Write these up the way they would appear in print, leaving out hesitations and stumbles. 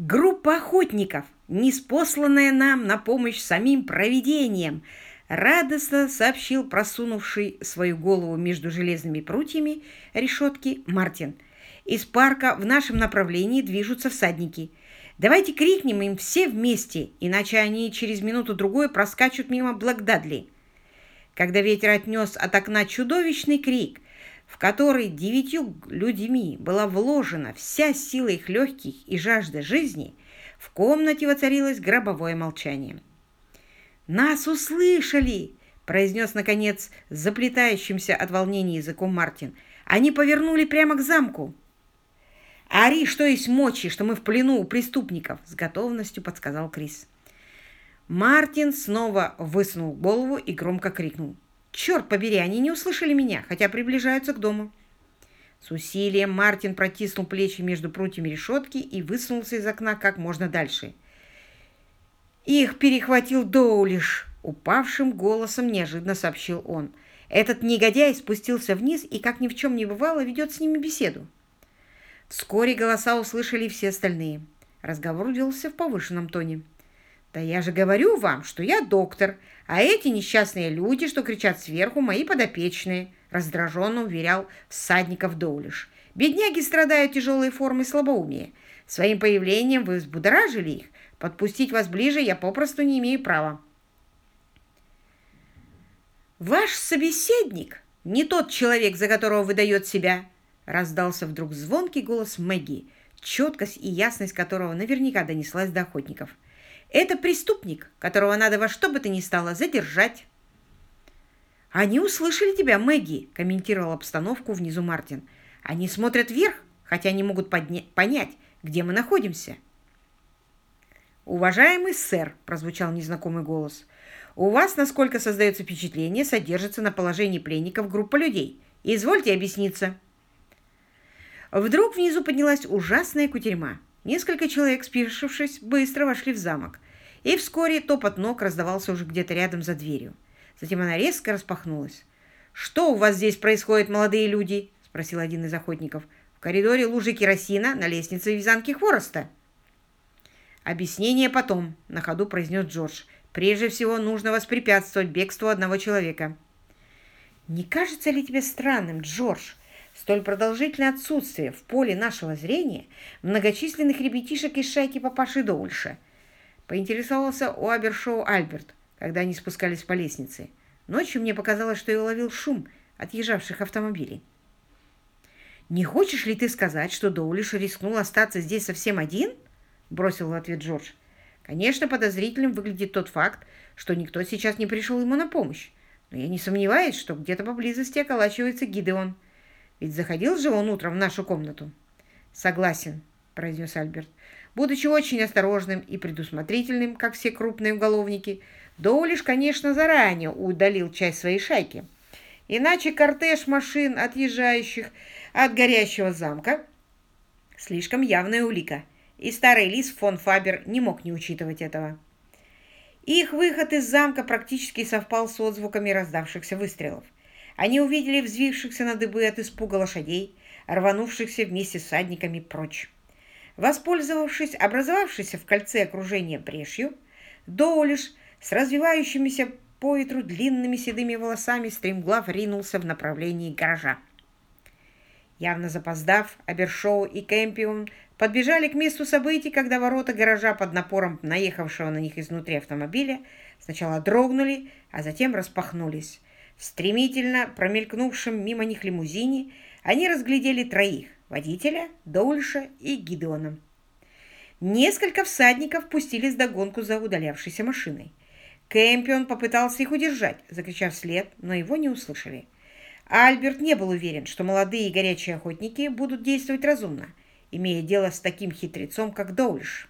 Группа охотников, ниспосланная нам на помощь самим провидением, радостно сообщил просунувший свою голову между железными прутьями решетки Мартин. Из парка в нашем направлении движутся всадники. Давайте крикнем им все вместе, иначе они через минуту-другую проскачут мимо Блэк-Дадли. Когда ветер отнес от окна чудовищный крик, в который 9 людьми была вложена вся сила их легких и жажда жизни, в комнате воцарилось гробовое молчание. «Нас услышали!» – произнес, наконец, заплетающимся от волнения языком Мартин. «Они повернули прямо к замку!» «Ори, что есть мочи, что мы в плену у преступников!» – с готовностью подсказал Крис. Мартин снова высунул голову и громко крикнул. «Черт побери, они не услышали меня, хотя приближаются к дому». С усилием Мартин протиснул плечи между прутьями решетки и высунулся из окна как можно дальше. «Их перехватил Доулиш!» — упавшим голосом неожиданно сообщил он. «Этот негодяй спустился вниз и, как ни в чем не бывало, ведет с ними беседу». Вскоре голоса услышали все остальные. Разговор велся в повышенном тоне. «Да я же говорю вам, что я доктор, а эти несчастные люди, что кричат сверху, мои подопечные», раздраженно уверял всадников Доулиш. «Бедняги страдают тяжелой формой слабоумия. Своим появлением вы взбудоражили их. Подпустить вас ближе я попросту не имею права». «Ваш собеседник не тот человек, за которого выдает себя», раздался вдруг звонкий голос Мэгги, четкость и ясность которого наверняка донеслась до охотников. «Это преступник, которого надо во что бы то ни стало задержать». «Они услышали тебя, Мэгги», – комментировал обстановку внизу Мартин. «Они смотрят вверх, хотя не могут понять, где мы находимся». «Уважаемый сэр», – прозвучал незнакомый голос, – «у вас, насколько создается впечатление, содержится на положении пленников группа людей. Извольте объясниться». Вдруг внизу поднялась ужасная кутерьма. Несколько человек, спешившись, быстро вошли в замок, и вскоре топот ног раздавался уже где-то рядом за дверью. Затем она резко распахнулась. «Что у вас здесь происходит, молодые люди?» – спросил один из охотников. «В коридоре лужи керосина, на лестнице вязанки хвороста». «Объяснение потом», – на ходу произнес Джордж. «Прежде всего нужно воспрепятствовать бегству одного человека». «Не кажется ли тебе странным, Джордж, столь продолжительное отсутствие в поле нашего зрения многочисленных ребятишек из шайки папаши Доульша?» – поинтересовался у Абершоу Альберт, когда они спускались по лестнице. «Ночью мне показалось, что я уловил шум отъезжавших автомобилей». «Не хочешь ли ты сказать, что Доулиш рискнул остаться здесь совсем один?» – бросил в ответ Джордж. «Конечно, подозрительным выглядит тот факт, что никто сейчас не пришел ему на помощь, но я не сомневаюсь, что где-то поблизости околачивается Гидеон. Ведь заходил же он утром в нашу комнату». «Согласен», – произнес Альберт. «Будучи очень осторожным и предусмотрительным, как все крупные уголовники, Доулиш, конечно, заранее удалил часть своей шайки. Иначе кортеж машин, отъезжающих от горящего замка, слишком явная улика, и старый лис фон Фабер не мог не учитывать этого». Их выход из замка практически совпал с отзвуками раздавшихся выстрелов. Они увидели взвившихся на дыбы от испуга лошадей, рванувшихся вместе с всадниками прочь. Воспользовавшись образовавшейся в кольце окружения брешью, Доулиш с развивающимися по ветру длинными седыми волосами стремглав ринулся в направлении гаража. Явно запоздав, Абершоу и Кэмпион подбежали к месту событий, когда ворота гаража под напором наехавшего на них изнутри автомобиля сначала дрогнули, а затем распахнулись. В стремительно промелькнувшем мимо них лимузине они разглядели троих – водителя, Доулиша и Гидеона. Несколько всадников пустились вдогонку за удалявшейся машиной. Кэмпион попытался их удержать, закричав вслед, но его не услышали. Альберт не был уверен, что молодые и горячие охотники будут действовать разумно, имея дело с таким хитрецом, как Доулиш.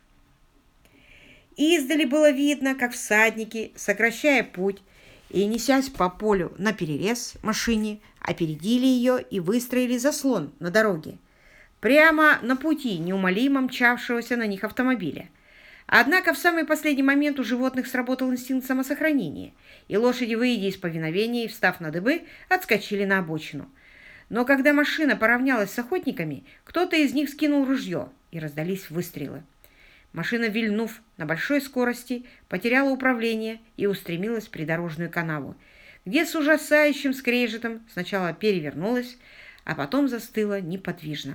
Издали было видно, как всадники, сокращая путь и несясь по полю наперерез машине, опередили ее и выстроили заслон на дороге, прямо на пути неумолимо мчавшегося на них автомобиля. Однако в самый последний момент у животных сработал инстинкт самосохранения, и лошади, выйдя из повиновения и встав на дыбы, отскочили на обочину. Но когда машина поравнялась с охотниками, кто-то из них скинул ружье, и раздались выстрелы. Машина, вильнув на большой скорости, потеряла управление и устремилась в придорожную канаву, где с ужасающим скрежетом сначала перевернулась, а потом застыла неподвижно.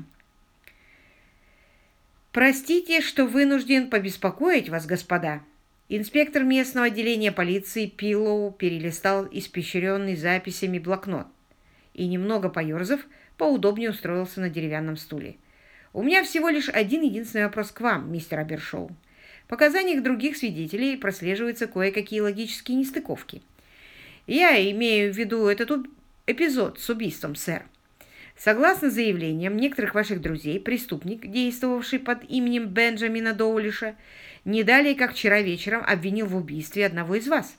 «Простите, что вынужден побеспокоить вас, господа». Инспектор местного отделения полиции Пиллоу перелистал испещренный записями блокнот и, немного поерзав, поудобнее устроился на деревянном стуле. «У меня всего лишь один единственный вопрос к вам, мистер Абершоу. В показаниях других свидетелей прослеживаются кое-какие логические нестыковки. Я имею в виду этот эпизод с убийством, сэр. Согласно заявлениям некоторых ваших друзей, преступник, действовавший под именем Бенджамина Доулиша, не далее, как вчера вечером, обвинил в убийстве одного из вас».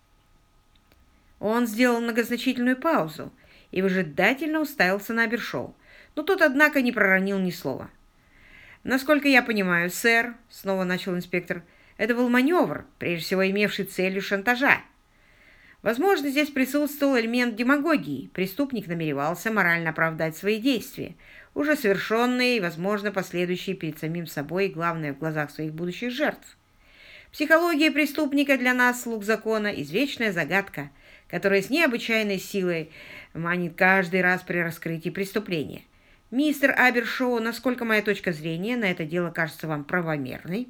Он сделал многозначительную паузу и выжидательно уставился на Абершоу, но тот, однако, не проронил ни слова. «Насколько я понимаю, сэр, — снова начал инспектор, — это был маневр, прежде всего имевший целью шантажа. Возможно, здесь присутствовал элемент демагогии. Преступник намеревался морально оправдать свои действия, уже совершенные и, возможно, последующие перед самим собой и, главное, в глазах своих будущих жертв. Психология преступника для нас, слуг закона, извечная загадка, которая с необычайной силой манит каждый раз при раскрытии преступления. Мистер Абершоу, насколько моя точка зрения на это дело кажется вам правомерной?»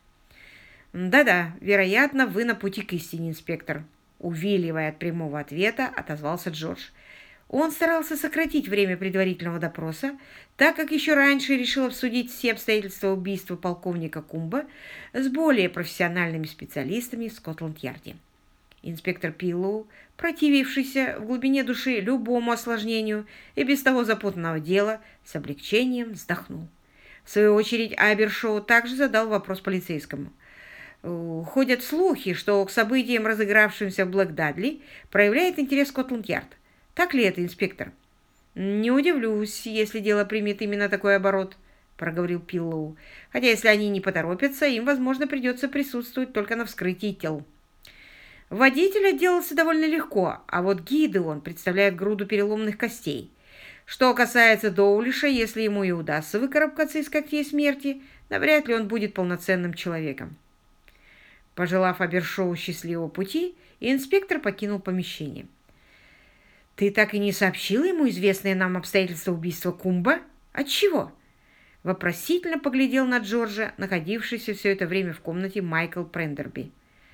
«Да-да, вероятно, вы на пути к истине, инспектор», — увиливая от прямого ответа, отозвался Джордж. Он старался сократить время предварительного допроса, так как еще раньше решил обсудить все обстоятельства убийства полковника Кумба с более профессиональными специалистами в Скотланд-Ярде. Инспектор Пиллоу, противившийся в глубине души любому осложнению и без того запутанного дела, с облегчением вздохнул. В свою очередь Абершоу также задал вопрос полицейскому. «Ходят слухи, что к событиям, разыгравшимся в Блэк-Дадли, проявляет интерес Скотланд-Ярд. Так ли это, инспектор?» «Не удивлюсь, если дело примет именно такой оборот», — проговорил Пиллоу. «Хотя, если они не поторопятся, им, возможно, придется присутствовать только на вскрытии тел». Водитель отделался довольно легко, а вот Гидеон представляет груду переломанных костей. Что касается Доулиша, если ему и удастся выкарабкаться из когтей смерти, навряд ли он будет полноценным человеком. Пожелав Абершоу счастливого пути, инспектор покинул помещение. «Ты так и не сообщил ему известные нам обстоятельства убийства Кумба? Отчего?» Вопросительно поглядел на Джорджа, находившийся все это время в комнате Майкл Прендерби.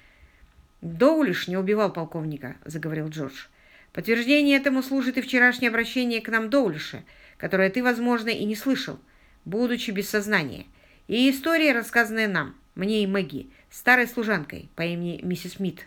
«Доулиш не убивал полковника», — заговорил Джордж. «Подтверждение этому служит и вчерашнее обращение к нам Доулиша, которое ты, возможно, и не слышал, будучи без сознания, и история, рассказанная нам, мне и Мэгги, старой служанкой по имени миссис Мид».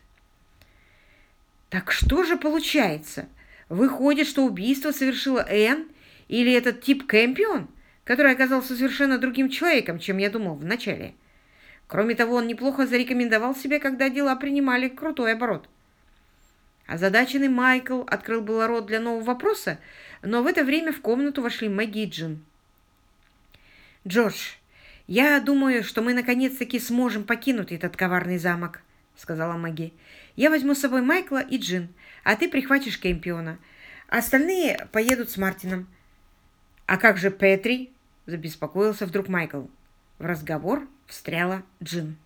«Так что же получается? Выходит, что убийство совершила Энн или этот тип Кэмпион, который оказался совершенно другим человеком, чем я думал вначале? Кроме того, он неплохо зарекомендовал себя, когда дела принимали крутой оборот». Озадаченный Майкл открыл было рот для нового вопроса, но в это время в комнату вошли Мэгги и Джин. «Джордж, я думаю, что мы наконец-таки сможем покинуть этот коварный замок», — сказала Мэгги. «Я возьму с собой Майкла и Джин, а ты прихватишь Кэмпиона. Остальные поедут с Мартином». «А как же Петри?» — забеспокоился вдруг Майкл. В разговор встряла Джин.